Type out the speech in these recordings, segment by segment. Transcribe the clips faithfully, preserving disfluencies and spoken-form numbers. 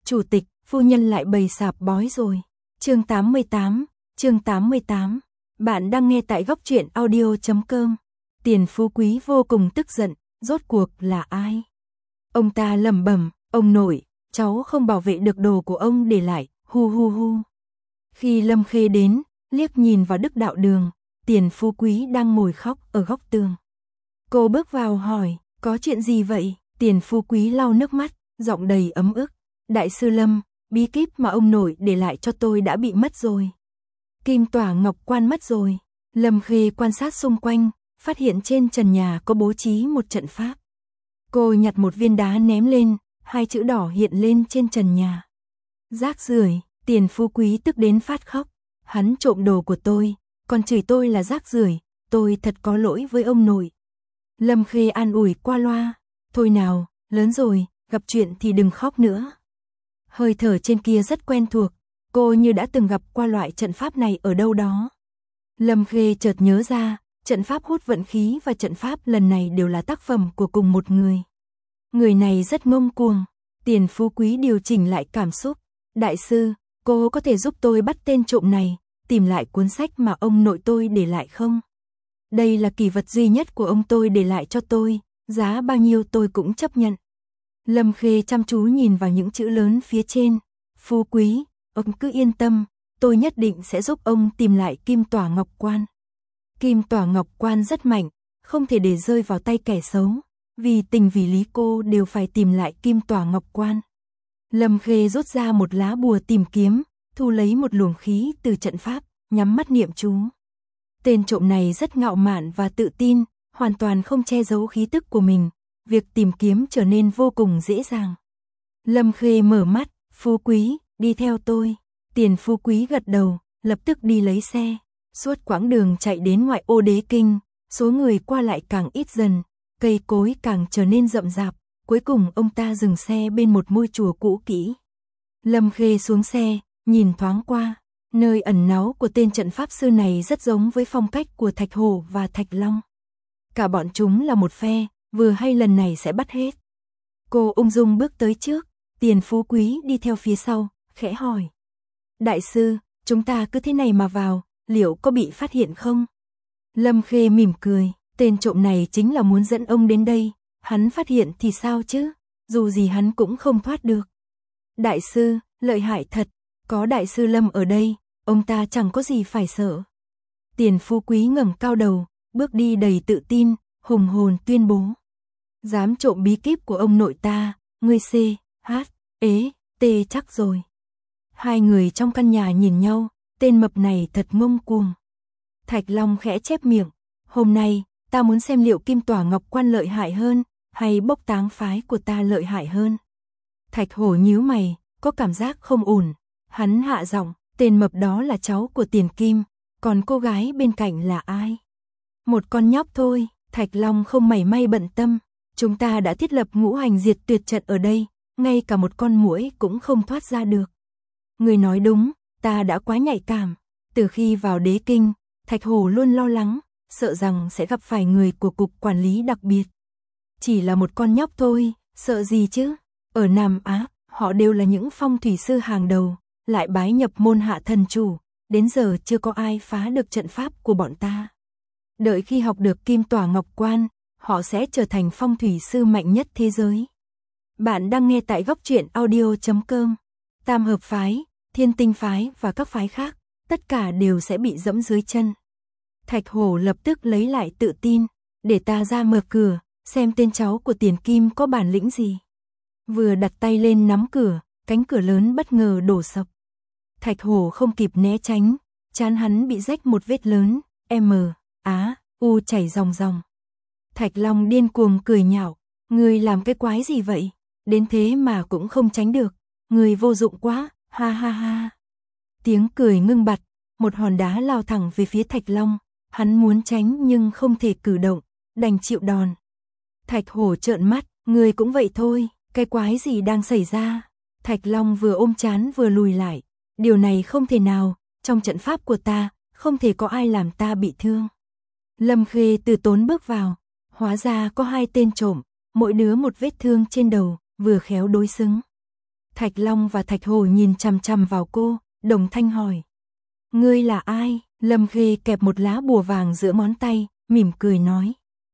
Chủ tịch, phu nhân lại bày sạp bói rồi. Chương tám mươi tám, chương tám mươi tám. Bạn đang nghe tại góc truyện audio chấm com. Tiền Phú Quý vô cùng tức giận, rốt cuộc là ai? Ông ta lẩm bẩm, ông nội, cháu không bảo vệ được đồ của ông để lại, hu hu hu. Khi Lâm Khê đến, liếc nhìn vào Đức Đạo Đường, Tiền Phú Quý đang ngồi khóc ở góc tường. Cô bước vào hỏi, có chuyện gì vậy? Tiền Phú Quý lau nước mắt, giọng đầy ấm ức. Đại sư Lâm, bí kíp mà ông nội để lại cho tôi đã bị mất rồi. Kim tỏa ngọc quan mất rồi. Lâm Khê quan sát xung quanh, phát hiện trên trần nhà có bố trí một trận pháp. Cô nhặt một viên đá ném lên, hai chữ đỏ hiện lên trên trần nhà. Rác rưởi. Tiền Phú Quý tức đến phát khóc. Hắn trộm đồ của tôi, còn chửi tôi là rác rưởi, tôi thật có lỗi với ông nội. Lâm Khê an ủi qua loa, thôi nào, lớn rồi, gặp chuyện thì đừng khóc nữa. Hơi thở trên kia rất quen thuộc, cô như đã từng gặp qua loại trận pháp này ở đâu đó. Lâm Khê chợt nhớ ra, trận pháp hút vận khí và trận pháp lần này đều là tác phẩm của cùng một người. Người này rất ngông cuồng. Tiền Phú Quý điều chỉnh lại cảm xúc. Đại sư, cô có thể giúp tôi bắt tên trộm này, tìm lại cuốn sách mà ông nội tôi để lại không? Đây là kỷ vật duy nhất của ông tôi để lại cho tôi, giá bao nhiêu tôi cũng chấp nhận. Lâm Khê chăm chú nhìn vào những chữ lớn phía trên. Phú Quý, ông cứ yên tâm, tôi nhất định sẽ giúp ông tìm lại Kim Tỏa Ngọc Quan. Kim Tỏa Ngọc Quan rất mạnh, không thể để rơi vào tay kẻ xấu. Vì tình vì lý cô đều phải tìm lại Kim Tỏa Ngọc Quan. Lâm Khê rút ra một lá bùa tìm kiếm, thu lấy một luồng khí từ trận pháp, nhắm mắt niệm chú. Tên trộm này rất ngạo mạn và tự tin, hoàn toàn không che giấu khí tức của mình. Việc tìm kiếm trở nên vô cùng dễ dàng. Lâm Khê mở mắt, Phú Quý, đi theo tôi. Tiền Phú Quý gật đầu, lập tức đi lấy xe. Suốt quãng đường chạy đến ngoại ô Đế Kinh, số người qua lại càng ít dần, cây cối càng trở nên rậm rạp. Cuối cùng ông ta dừng xe bên một ngôi chùa cũ kỹ. Lâm Khê xuống xe, nhìn thoáng qua. Nơi ẩn náu của tên trận pháp sư này rất giống với phong cách của Thạch Hổ và Thạch Long. Cả bọn chúng là một phe, vừa hay lần này sẽ bắt hết. Cô ung dung bước tới trước, Tiền Phú Quý đi theo phía sau, khẽ hỏi. Đại sư, chúng ta cứ thế này mà vào, liệu có bị phát hiện không? Lâm Khê mỉm cười, tên trộm này chính là muốn dẫn ông đến đây, hắn phát hiện thì sao chứ, dù gì hắn cũng không thoát được. Đại sư, lợi hại thật, có đại sư Lâm ở đây, ông ta chẳng có gì phải sợ. Tiền Phú Quý ngẩng cao đầu, bước đi đầy tự tin, hùng hồn tuyên bố. Dám trộm bí kíp của ông nội ta, ngươi C, H, ế, T chắc rồi. Hai người trong căn nhà nhìn nhau, tên mập này thật ngông cuồng. Thạch Long khẽ chép miệng, hôm nay, ta muốn xem liệu Kim Tỏa Ngọc Quan lợi hại hơn, hay Bốc Táng phái của ta lợi hại hơn. Thạch Hổ nhíu mày, có cảm giác không ổn. Hắn hạ giọng, tên mập đó là cháu của Tiền Kim, còn cô gái bên cạnh là ai? Một con nhóc thôi. Thạch Long không mảy may bận tâm. Chúng ta đã thiết lập ngũ hành diệt tuyệt trận ở đây, ngay cả một con muỗi cũng không thoát ra được. Người nói đúng, ta đã quá nhạy cảm. Từ khi vào Đế Kinh, Thạch Hổ luôn lo lắng, sợ rằng sẽ gặp phải người của cục quản lý đặc biệt. Chỉ là một con nhóc thôi, sợ gì chứ? Ở Nam Á, họ đều là những phong thủy sư hàng đầu, lại bái nhập môn Hạ Thần Chủ, đến giờ chưa có ai phá được trận pháp của bọn ta. Đợi khi học được Kim Tỏa Ngọc Quan, họ sẽ trở thành phong thủy sư mạnh nhất thế giới. Bạn đang nghe tại góc truyện audio chấm com. Tam Hợp Phái, Thiên Tinh Phái và các phái khác, tất cả đều sẽ bị dẫm dưới chân. Thạch Hổ lập tức lấy lại tự tin, để ta ra mở cửa, xem tên cháu của Tiền Kim có bản lĩnh gì. Vừa đặt tay lên nắm cửa, cánh cửa lớn bất ngờ đổ sập. Thạch Hổ không kịp né tránh, trán hắn bị rách một vết lớn, M, Á, U chảy ròng ròng. Thạch Long điên cuồng cười nhạo, ngươi làm cái quái gì vậy? Đến thế mà cũng không tránh được, ngươi vô dụng quá, ha ha ha. Tiếng cười ngưng bặt, một hòn đá lao thẳng về phía Thạch Long, hắn muốn tránh nhưng không thể cử động, đành chịu đòn. Thạch Hổ trợn mắt, ngươi cũng vậy thôi, cái quái gì đang xảy ra? Thạch Long vừa ôm trán vừa lùi lại, điều này không thể nào, trong trận pháp của ta, không thể có ai làm ta bị thương. Lâm Khê từ tốn bước vào, hóa ra có hai tên trộm, mỗi đứa một vết thương trên đầu, vừa khéo đối xứng. Thạch Long và Thạch Hổ nhìn chằm chằm vào cô, đồng thanh hỏi. Ngươi là ai? Lâm Khê kẹp một lá bùa vàng giữa ngón tay, mỉm cười nói.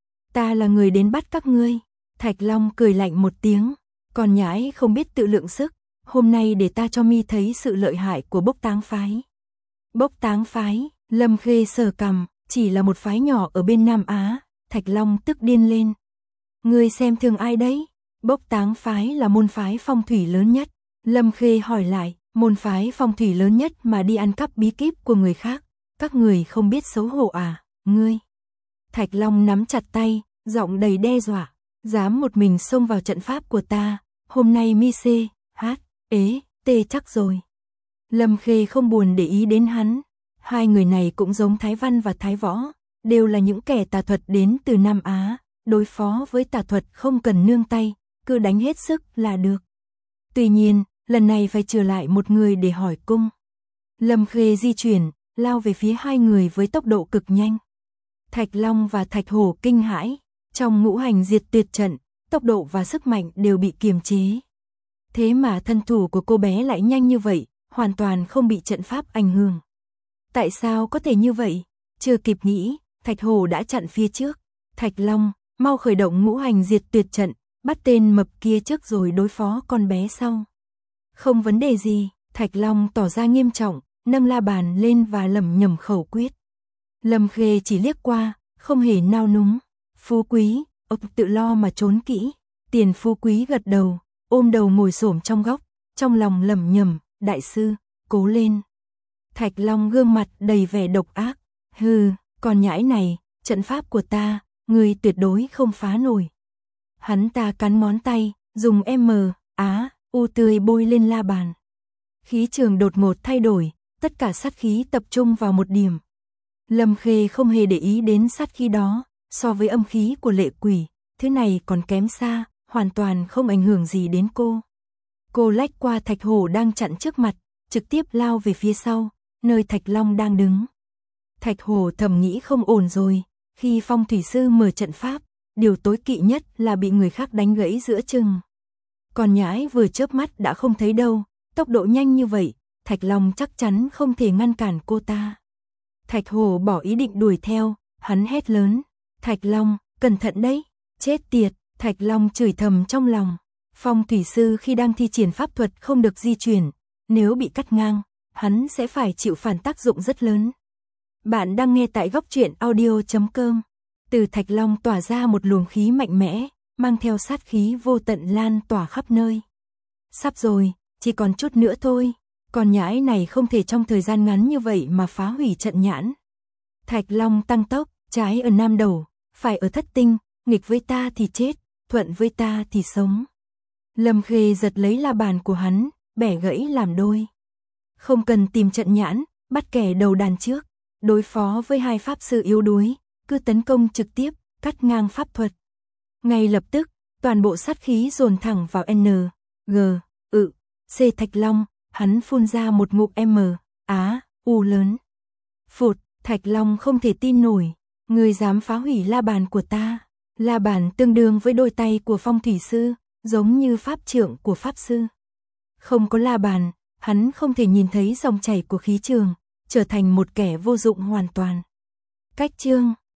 Ta là người đến bắt các ngươi. Thạch Long cười lạnh một tiếng, còn nhãi không biết tự lượng sức, hôm nay để ta cho mi thấy sự lợi hại của Bốc Táng phái. Bốc Táng phái, Lâm Khê sờ cằm, chỉ là một phái nhỏ ở bên Nam Á. Thạch Long tức điên lên. Ngươi xem thường ai đấy? Bốc Táng phái là môn phái phong thủy lớn nhất. Lâm Khê hỏi lại, môn phái phong thủy lớn nhất mà đi ăn cắp bí kíp của người khác, các người không biết xấu hổ à, ngươi? Thạch Long nắm chặt tay, giọng đầy đe dọa, dám một mình xông vào trận pháp của ta, hôm nay mi xê, hát, ế, tê chắc rồi. Lâm Khê không buồn để ý đến hắn, hai người này cũng giống Thái Văn và Thái Võ, đều là những kẻ tà thuật đến từ Nam Á, đối phó với tà thuật không cần nương tay, cứ đánh hết sức là được. Tuy nhiên, lần này phải trừ lại một người để hỏi cung. Lâm Khê di chuyển, lao về phía hai người với tốc độ cực nhanh. Thạch Long và Thạch Hổ kinh hãi, trong ngũ hành diệt tuyệt trận, tốc độ và sức mạnh đều bị kiềm chế. Thế mà thân thủ của cô bé lại nhanh như vậy, hoàn toàn không bị trận pháp ảnh hưởng. Tại sao có thể như vậy? Chưa kịp nghĩ, Thạch Hổ đã chặn phía trước. Thạch Long, mau khởi động ngũ hành diệt tuyệt trận, bắt tên mập kia trước rồi đối phó con bé sau. Không vấn đề gì, Thạch Long tỏ ra nghiêm trọng, nâng la bàn lên và lẩm nhẩm khẩu quyết. Lâm Khê chỉ liếc qua, không hề nao núng. Phú Quý, ông tự lo mà trốn kỹ. Tiền Phú Quý gật đầu, ôm đầu ngồi xổm trong góc, trong lòng lẩm nhẩm, đại sư, cố lên. Thạch Long gương mặt đầy vẻ độc ác, hừ, con nhãi này, trận pháp của ta, ngươi tuyệt đối không phá nổi. Hắn ta cắn ngón tay, dùng M, Á, U tươi bôi lên la bàn. Khí trường đột ngột thay đổi, tất cả sát khí tập trung vào một điểm. Lâm Khê không hề để ý đến sát khí đó, so với âm khí của lệ quỷ, thứ này còn kém xa, hoàn toàn không ảnh hưởng gì đến cô. Cô lách qua Thạch Hổ đang chặn trước mặt, trực tiếp lao về phía sau, nơi Thạch Long đang đứng. Thạch Hổ thầm nghĩ không ổn rồi, khi phong thủy sư mở trận pháp, điều tối kỵ nhất là bị người khác đánh gãy giữa chừng. Còn nhãi vừa chớp mắt đã không thấy đâu, tốc độ nhanh như vậy, Thạch Long chắc chắn không thể ngăn cản cô ta. Thạch Hổ bỏ ý định đuổi theo, hắn hét lớn, Thạch Long, cẩn thận đấy, chết tiệt, Thạch Long chửi thầm trong lòng. Phong thủy sư khi đang thi triển pháp thuật không được di chuyển, nếu bị cắt ngang, hắn sẽ phải chịu phản tác dụng rất lớn. Bạn đang nghe tại góc truyện audio chấm com. Từ Thạch Long tỏa ra một luồng khí mạnh mẽ, mang theo sát khí vô tận lan tỏa khắp nơi. Sắp rồi, chỉ còn chút nữa thôi, còn nhãi này không thể trong thời gian ngắn như vậy mà phá hủy trận nhãn. Thạch Long tăng tốc, trái ở Nam Đầu, phải ở Thất Tinh, nghịch với ta thì chết, thuận với ta thì sống. Lâm Khê giật lấy la bàn của hắn, bẻ gãy làm đôi. Không cần tìm trận nhãn, bắt kẻ đầu đàn trước, đối phó với hai pháp sư yếu đuối, cứ tấn công trực tiếp, cắt ngang pháp thuật. Ngay lập tức, toàn bộ sát khí dồn thẳng vào N, G, ự, C Thạch Long, hắn phun ra một ngụm M, Á, U lớn. Phụt, Thạch Long không thể tin nổi, ngươi dám phá hủy la bàn của ta. La bàn tương đương với đôi tay của phong thủy sư, giống như pháp trượng của pháp sư. Không có la bàn, hắn không thể nhìn thấy dòng chảy của khí trường, trở thành một kẻ vô dụng hoàn toàn. Cách chương